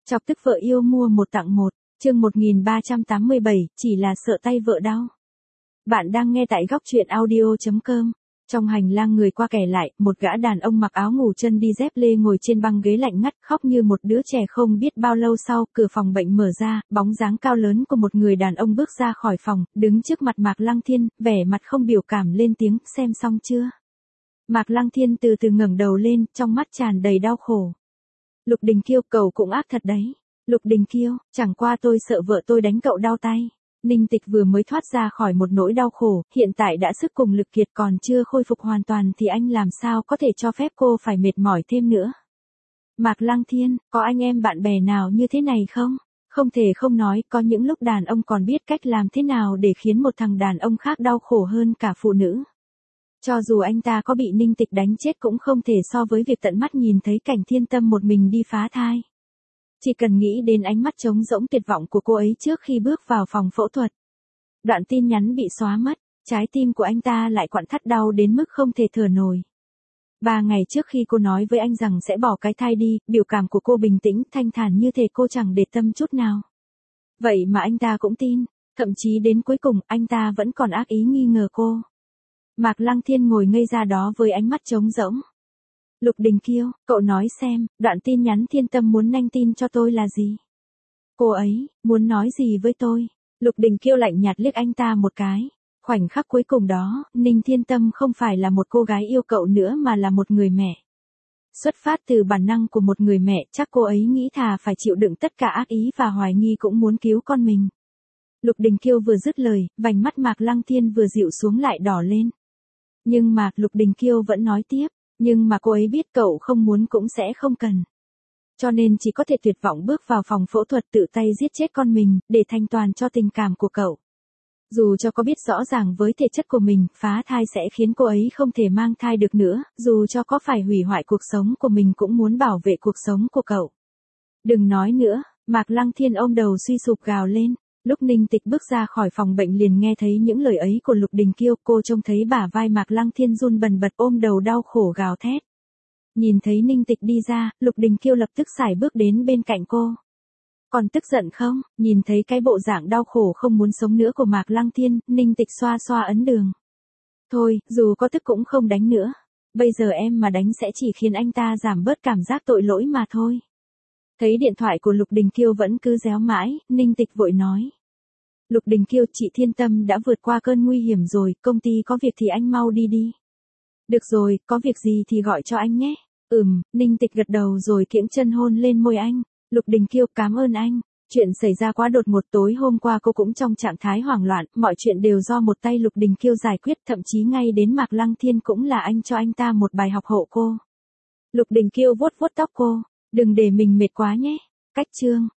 Chọc tức vợ yêu mua một tặng một, chương 1387, chỉ là sợ tay vợ đau. Bạn đang nghe tại góc truyện audio.com. Trong hành lang người qua kẻ lại, một gã đàn ông mặc áo ngủ chân đi dép lê ngồi trên băng ghế lạnh ngắt khóc như một đứa trẻ không biết bao lâu sau, cửa phòng bệnh mở ra, bóng dáng cao lớn của một người đàn ông bước ra khỏi phòng, đứng trước mặt Mạc Lăng Thiên, vẻ mặt không biểu cảm lên tiếng, xem xong chưa? Mạc Lăng Thiên từ từ ngẩng đầu lên, trong mắt tràn đầy đau khổ. Lục Đình Kiêu, cậu cũng ác thật đấy. Lục Đình Kiêu, chẳng qua tôi sợ vợ tôi đánh cậu đau tay. Ninh Tịch vừa mới thoát ra khỏi một nỗi đau khổ, hiện tại đã sức cùng lực kiệt còn chưa khôi phục hoàn toàn thì anh làm sao có thể cho phép cô phải mệt mỏi thêm nữa. Mạc Lăng Thiên, có anh em bạn bè nào như thế này không? Không thể không nói, có những lúc đàn ông còn biết cách làm thế nào để khiến một thằng đàn ông khác đau khổ hơn cả phụ nữ. Cho dù anh ta có bị Ninh Tịch đánh chết cũng không thể so với việc tận mắt nhìn thấy cảnh Thiên Tâm một mình đi phá thai. Chỉ cần nghĩ đến ánh mắt trống rỗng tuyệt vọng của cô ấy trước khi bước vào phòng phẫu thuật. Đoạn tin nhắn bị xóa mất, trái tim của anh ta lại quặn thắt đau đến mức không thể thở nổi. 3 ngày trước khi cô nói với anh rằng sẽ bỏ cái thai đi, biểu cảm của cô bình tĩnh, thanh thản như thể cô chẳng để tâm chút nào. Vậy mà anh ta cũng tin, thậm chí đến cuối cùng anh ta vẫn còn ác ý nghi ngờ cô. Mạc Lăng Thiên ngồi ngây ra đó với ánh mắt trống rỗng. Lục Đình Kiêu, cậu nói xem, đoạn tin nhắn Thiên Tâm muốn nhanh tin cho tôi là gì? Cô ấy, muốn nói gì với tôi? Lục Đình Kiêu lạnh nhạt liếc anh ta một cái. Khoảnh khắc cuối cùng đó, Ninh Thiên Tâm không phải là một cô gái yêu cậu nữa mà là một người mẹ. Xuất phát từ bản năng của một người mẹ, chắc cô ấy nghĩ thà phải chịu đựng tất cả ác ý và hoài nghi cũng muốn cứu con mình. Lục Đình Kiêu vừa dứt lời, vành mắt Mạc Lăng Thiên vừa dịu xuống lại đỏ lên. Nhưng mà, Lục Đình Kiêu vẫn nói tiếp, nhưng mà cô ấy biết cậu không muốn cũng sẽ không cần. Cho nên chỉ có thể tuyệt vọng bước vào phòng phẫu thuật tự tay giết chết con mình, để thanh toàn cho tình cảm của cậu. Dù cho có biết rõ ràng với thể chất của mình, phá thai sẽ khiến cô ấy không thể mang thai được nữa, dù cho có phải hủy hoại cuộc sống của mình cũng muốn bảo vệ cuộc sống của cậu. Đừng nói nữa, Mạc Lăng Thiên ôm đầu suy sụp gào lên. Lúc Ninh Tịch bước ra khỏi phòng bệnh liền nghe thấy những lời ấy của Lục Đình Kiêu, cô trông thấy bả vai Mạc Lăng Thiên run bần bật ôm đầu đau khổ gào thét. Nhìn thấy Ninh Tịch đi ra, Lục Đình Kiêu lập tức sải bước đến bên cạnh cô. Còn tức giận không? Nhìn thấy cái bộ dạng đau khổ không muốn sống nữa của Mạc Lăng Thiên, Ninh Tịch xoa xoa ấn đường. Thôi, dù có tức cũng không đánh nữa. Bây giờ em mà đánh sẽ chỉ khiến anh ta giảm bớt cảm giác tội lỗi mà thôi. Thấy điện thoại của Lục Đình Kiêu vẫn cứ réo mãi, Ninh Tịch vội nói. Lục Đình Kiêu, chị Thiên Tâm đã vượt qua cơn nguy hiểm rồi, công ty có việc thì anh mau đi đi. Được rồi, có việc gì thì gọi cho anh nhé. Ninh Tịch gật đầu rồi kiễng chân hôn lên môi anh. Lục Đình Kiêu, cảm ơn anh. Chuyện xảy ra quá đột ngột, tối hôm qua cô cũng trong trạng thái hoảng loạn, mọi chuyện đều do một tay Lục Đình Kiêu giải quyết, thậm chí ngay đến Mạc Lăng Thiên cũng là anh cho anh ta một bài học hộ cô. Lục Đình Kiêu vuốt vuốt tóc cô. Đừng để mình mệt quá nhé. Cách chương.